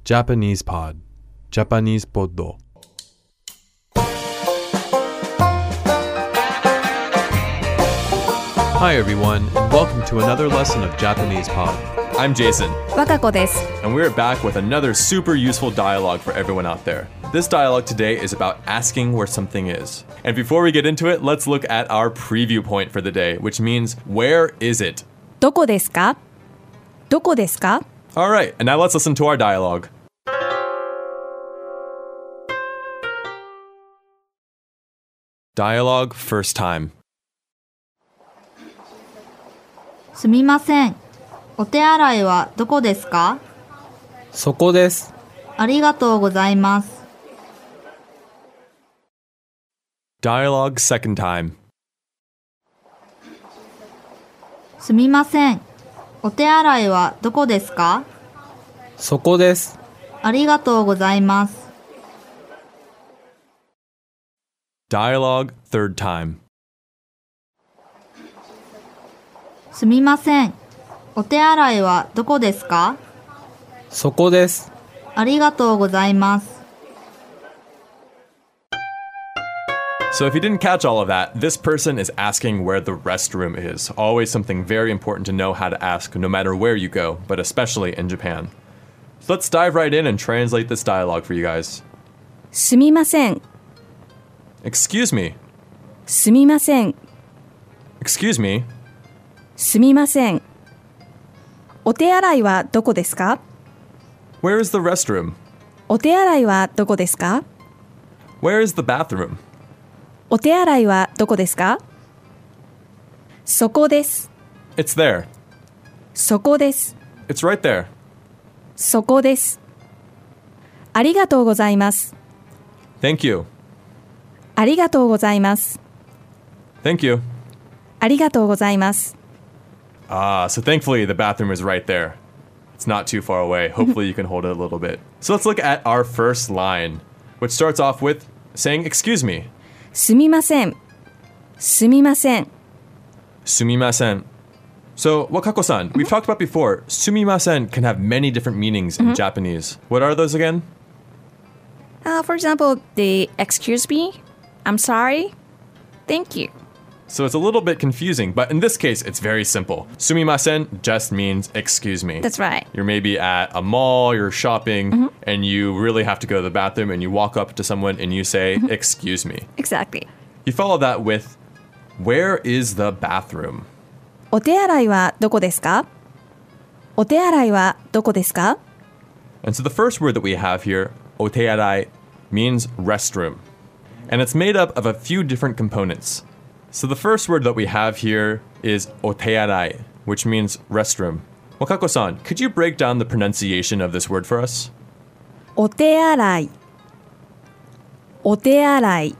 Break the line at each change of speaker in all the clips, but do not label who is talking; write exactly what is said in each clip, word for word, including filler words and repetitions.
Japanese Pod Japanese Poddo Hi everyone, and welcome to another lesson of Japanese Pod.
I'm Jason.
若子です。
And we're back with another super useful dialogue for everyone out there. This dialogue today is about asking where something is. And before we get into it, let's look at our preview point for the day, which means, where is it?
どこですか？どこですか？
Alright, and now let's listen to our dialogue. Dialogue first time.
すみません。お手洗いはどこですか？
そこです。
ありがとうございます。
Dialogue second time.
すみません。お手洗いはどこですか？
そこです。
ありがとうございます。
Dialogue third time.
すみません。お手洗いはどこですか？
そこです。
ありがとうございます。
So if you didn't catch all of that, this person is asking where the restroom is. Always something very important to know how to ask no matter where you go, but especially in Japan. So let's dive right in and translate this dialogue for you guys.
すみません。
Excuse me.
すみません。
Excuse me.
すみません。お手洗いはどこですか？
Where is the restroom?
お手洗いはどこですか？
Where is the bathroom?
お手洗いはどこですか？そこです。
It's there.
そこです。
It's right there.
そこです。ありがとうございます。
Thank you.
ありがとうございます。
Thank you.
ありがとうございます。
Ah, so thankfully the bathroom is right there. It's not too far away. Hopefully you can hold it a little bit. So let's look at our first line, which starts off with saying, excuse me.
すみません。すみません。
Sumimasen. So, Wakako-san, we've talked about before, sumimasen can have many different meanings in Japanese. What are those again?
Uh, for example, the excuse me, I'm sorry, thank you.
So it's a little bit confusing, but in this case, it's very simple. Sumimasen just means excuse me.
That's right.
You're maybe at a mall, you're shopping, mm-hmm. and you really have to go to the bathroom, and you walk up to someone and you say, mm-hmm. excuse me.
Exactly.
You follow that with, where is the bathroom?
お手洗いはどこですか？お手洗いはどこですか？
And so the first word that we have here, otearai, means restroom. And it's made up of a few different components. So the first word that we have here is otearai, which means restroom. Wakako-san, could you break down the pronunciation of this word for us?
お手洗い。お手洗い。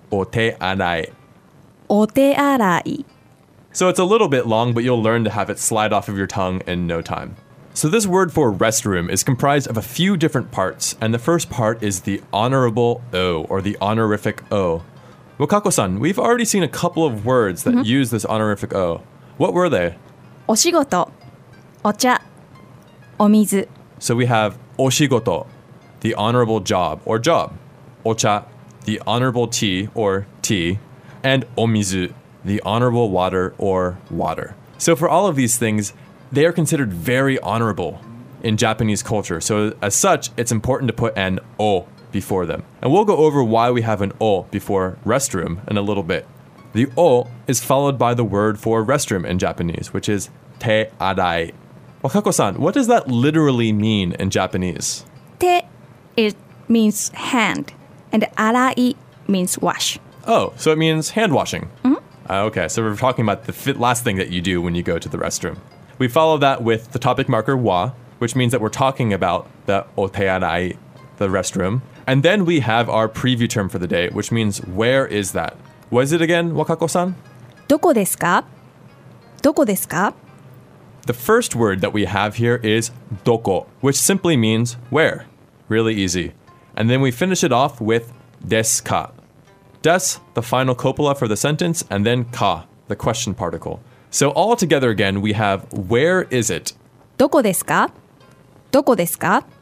Otearai.
お手洗い。
So it's a little bit long, but you'll learn to have it slide off of your tongue in no time. So this word for restroom is comprised of a few different parts, and the first part is the honorable O, or the honorific O. Wakako-san, we've already seen a couple of words that mm-hmm. use this honorific O. What were they?
お仕事、お茶、お水。
So we have oshigoto, the honorable job or job. Ocha, the honorable tea or tea. And omizu, the honorable water or water. So for all of these things, they are considered very honorable in Japanese culture. So as such, it's important to put an o before them. And we'll go over why we have an o before restroom in a little bit. The o is followed by the word for restroom in Japanese, which is te arai. Wakako-san, what does that literally mean in Japanese?
Te, it means hand, and arai means wash.
Oh, so it means hand washing.
Mm-hmm.
Uh, okay, so we're talking about the fit last thing that you do when you go to the restroom. We follow that with the topic marker wa, which means that we're talking about the otearai, the restroom. And then we have our preview term for the day, which means where is that? What is it again, Wakako-san?
どこですか？どこですか？
The first word that we have here is doko, which simply means where. Really easy. And then we finish it off with desu ka. Des, the final copula for the sentence, and then ka, the question particle. So all together again, we have where is it?
どこですか？どこですか？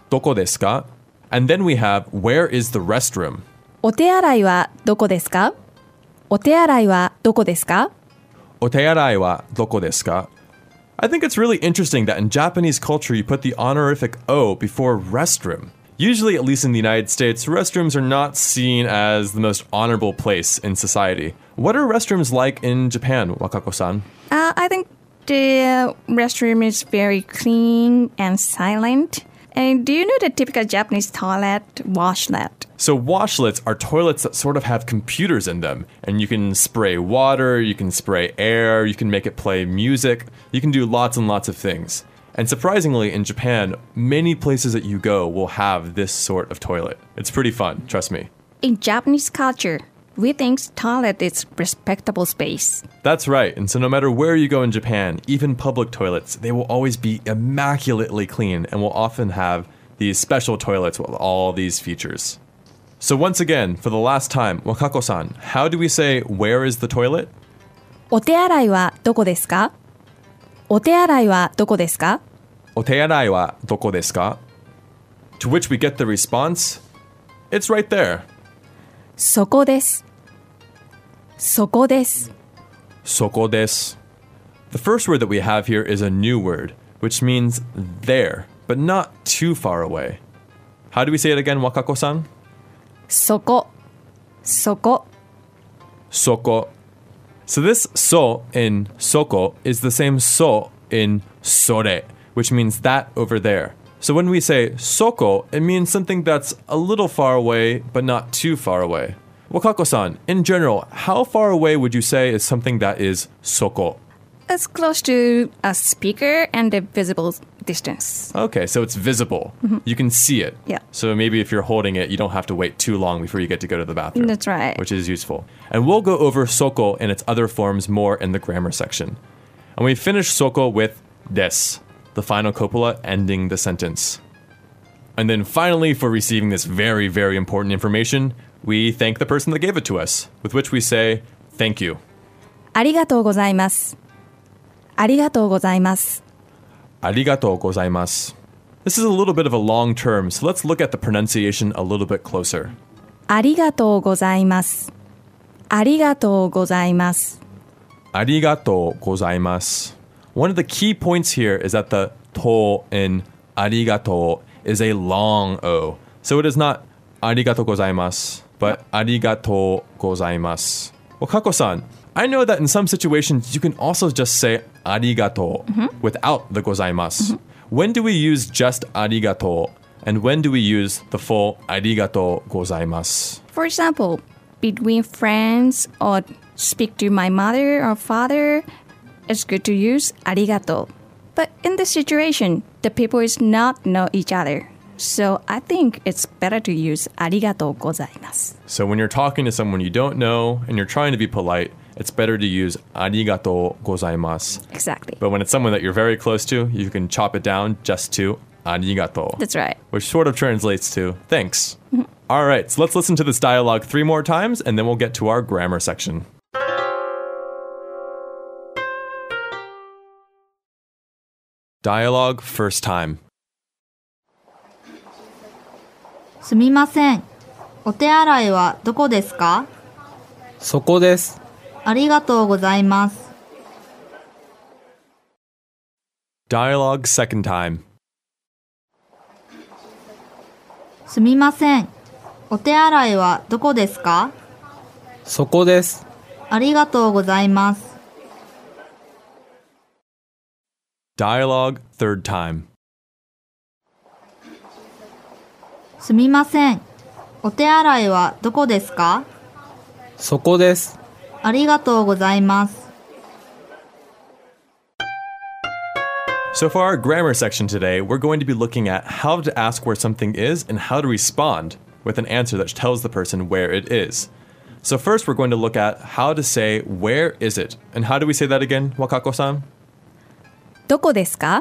doko desu ka? And then we have, where is the restroom?
お手洗いはどこですか？お手洗いはどこですか？
Otearai wa doko desu ka? I think it's really interesting that in Japanese culture you put the honorific O before restroom. Usually, at least in the United States, restrooms are not seen as the most honorable place in society. What are restrooms like in Japan, Wakako-san?
Uh, I think the restroom is very clean and silent. And do you know the typical Japanese toilet washlet?
So washlets are toilets that sort of have computers in them. And you can spray water, you can spray air, you can make it play music, you can do lots and lots of things. And surprisingly, in Japan, many places that you go will have this sort of toilet. It's pretty fun, trust me.
In Japanese culture, we think toilet is respectable space.
That's right. And so no matter where you go in Japan, even public toilets, they will always be immaculately clean and will often have these special toilets with all these features. So once again, for the last time, Wakako-san, how do we say, where is the toilet?
お手洗いはどこですか？お手洗いはどこですか？
Otearai wa doko desu ka? To which we get the response, it's right there.
そこです。そこです。
Soko desu. The first word that we have here is a new word, which means there, but not too far away. How do we say it again, Wakako-san?
そこ。そこ。
Soko. So this so in soko is the same so in sore, which means that over there. So when we say soko, it means something that's a little far away, but not too far away. Wakako-san, in general, how far away would you say is something that is soko?
It's close to a speaker and a visible distance.
Okay, so it's visible. You can see it.
Yeah.
So maybe if you're holding it, you don't have to wait too long before you get to go to the bathroom.
That's right.
Which is useful. And we'll go over soko and its other forms more in the grammar section. And we finish soko with des, the final copula ending the sentence. And then finally, for receiving this very, very important information, we thank the person that gave it to us, with which we say, thank you.
ありがとうございます。ありがとうございます。
Arigatou gozaimasu. This is a little bit of a long term, so let's look at the pronunciation a little bit closer.
ありがとうございます。ありがとうございます。
Arigatou gozaimasu. One of the key points here is that the to in arigatou is a long O. So it is not arigatou gozaimasu, but arigatou gozaimasu. Wakako-san, I know that in some situations you can also just say arigatou mm-hmm. without the gozaimasu. Mm-hmm. When do we use just arigatou? And when do we use the full arigatou gozaimasu?
For example, between friends or speak to my mother or father, it's good to use arigatou. But in this situation, the people is not know each other. So I think it's better to use arigatou gozaimasu.
So when you're talking to someone you don't know and you're trying to be polite, it's better to use arigatou gozaimasu.
Exactly.
But when it's someone that you're very close to, you can chop it down just to arigatou.
That's right.
Which sort of translates to thanks. Mm-hmm. All right, so let's listen to this dialogue three more times and then we'll get to our grammar section. Dialogue first time.
すみません。お手洗いはどこですか？
そこです。
ありがとうございます。
Dialogue second time.
すみません。お手洗いはどこですか？
そこです。
ありがとうございます。
Dialogue third time.
すみません。お手洗いはどこですか？
そこです。
ありがとうございます。
So for our grammar section today, we're going to be looking at how to ask where something is and how to respond with an answer that tells the person where it is. So first we're going to look at how to say where is it? And how do we say that again, Wakako-san?
どこですか？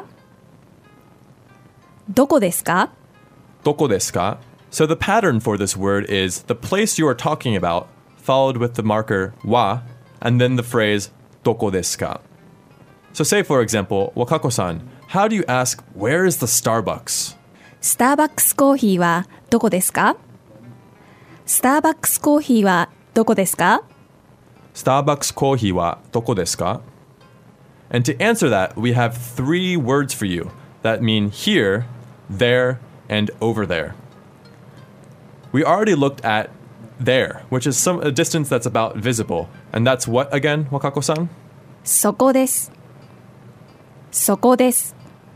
どこですか？
Doko desu ka? So the pattern for this word is the place you are talking about followed with the marker wa and then the phrase doko desu ka? So say for example, Wakako-san, how do you ask where is the Starbucks?
スターバックスコーヒーはどこですか？スターバックスコーヒーはどこですか？
Starbucks コーヒーはどこですか? And to answer that, we have three words for you that mean here, there, and over there. We already looked at there, which is some a distance that's about visible. And that's what again, Wakako-san?
そこです。そこです。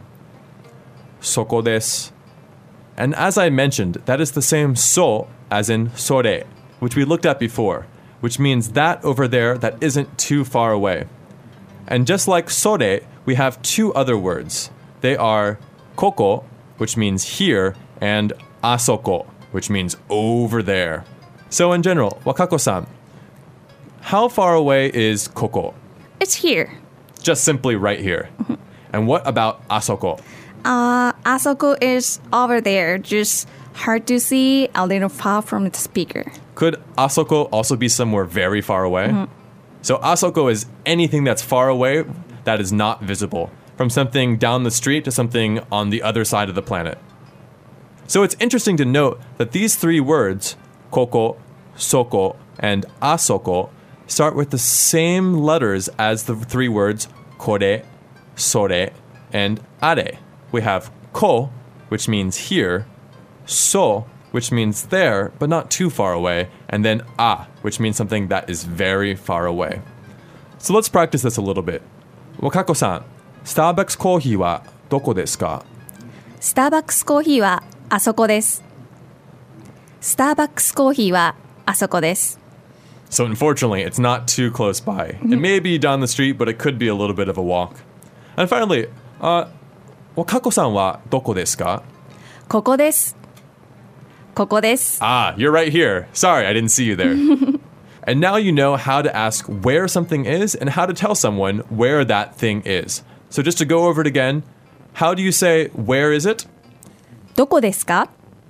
Soko desu. And as I mentioned, that is the same so as in sore, which we looked at before, which means that over there that isn't too far away. And just like sore, we have two other words. They are koko, which means here, and asoko, which means over there. So in general, Wakako-san, how far away is koko?
It's here.
Just simply right here. And what about asoko?
Uh, Asoko is over there, just hard to see, a little far from the speaker.
Could asoko also be somewhere very far away? Mm-hmm. So asoko is anything that's far away that is not visible, from something down the street to something on the other side of the planet. So it's interesting to note that these three words, koko, soko, and asoko, start with the same letters as the three words kore, sore, and are. We have ko, which means here, so, which means there, but not too far away, and then a, which means something that is very far away. So let's practice this a little bit. Wakako-san, Starbucks コーヒーはどこですか？
スターバックスコーヒーはあそこです。スターバックスコーヒーはあそこです。
So unfortunately, it's not too close by. It may be down the street, but it could be a little bit of a walk. And finally, uh, Wakako-sanはどこですか？
ここです。ここです。
Ah, you're right here. Sorry, I didn't see you there. And now you know how to ask where something is and how to tell someone where that thing is. So just to go over it again, how do you say, where is it?
どこですか？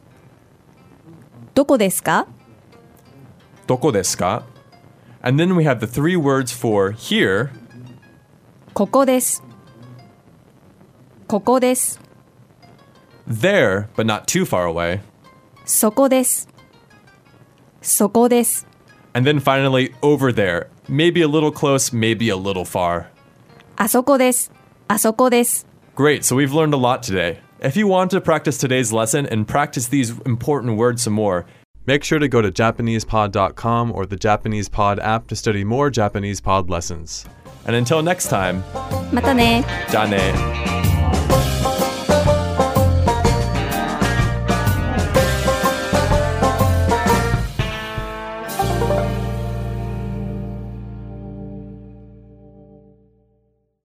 どこですか？
どこですか? And then we have the three words for here.
ここです。ここです。
There, but not too far away.
そこです。そこです。
And then finally, over there. Maybe a little close, maybe a little far.
あそこです。あそこです。
Great, so we've learned a lot today. If you want to practice today's lesson and practice these important words some more,
Make sure to go to Japanese pod dot com or the Japanese Pod app to study more Japanese Pod lessons.
and until next time,
またね。
じゃあね。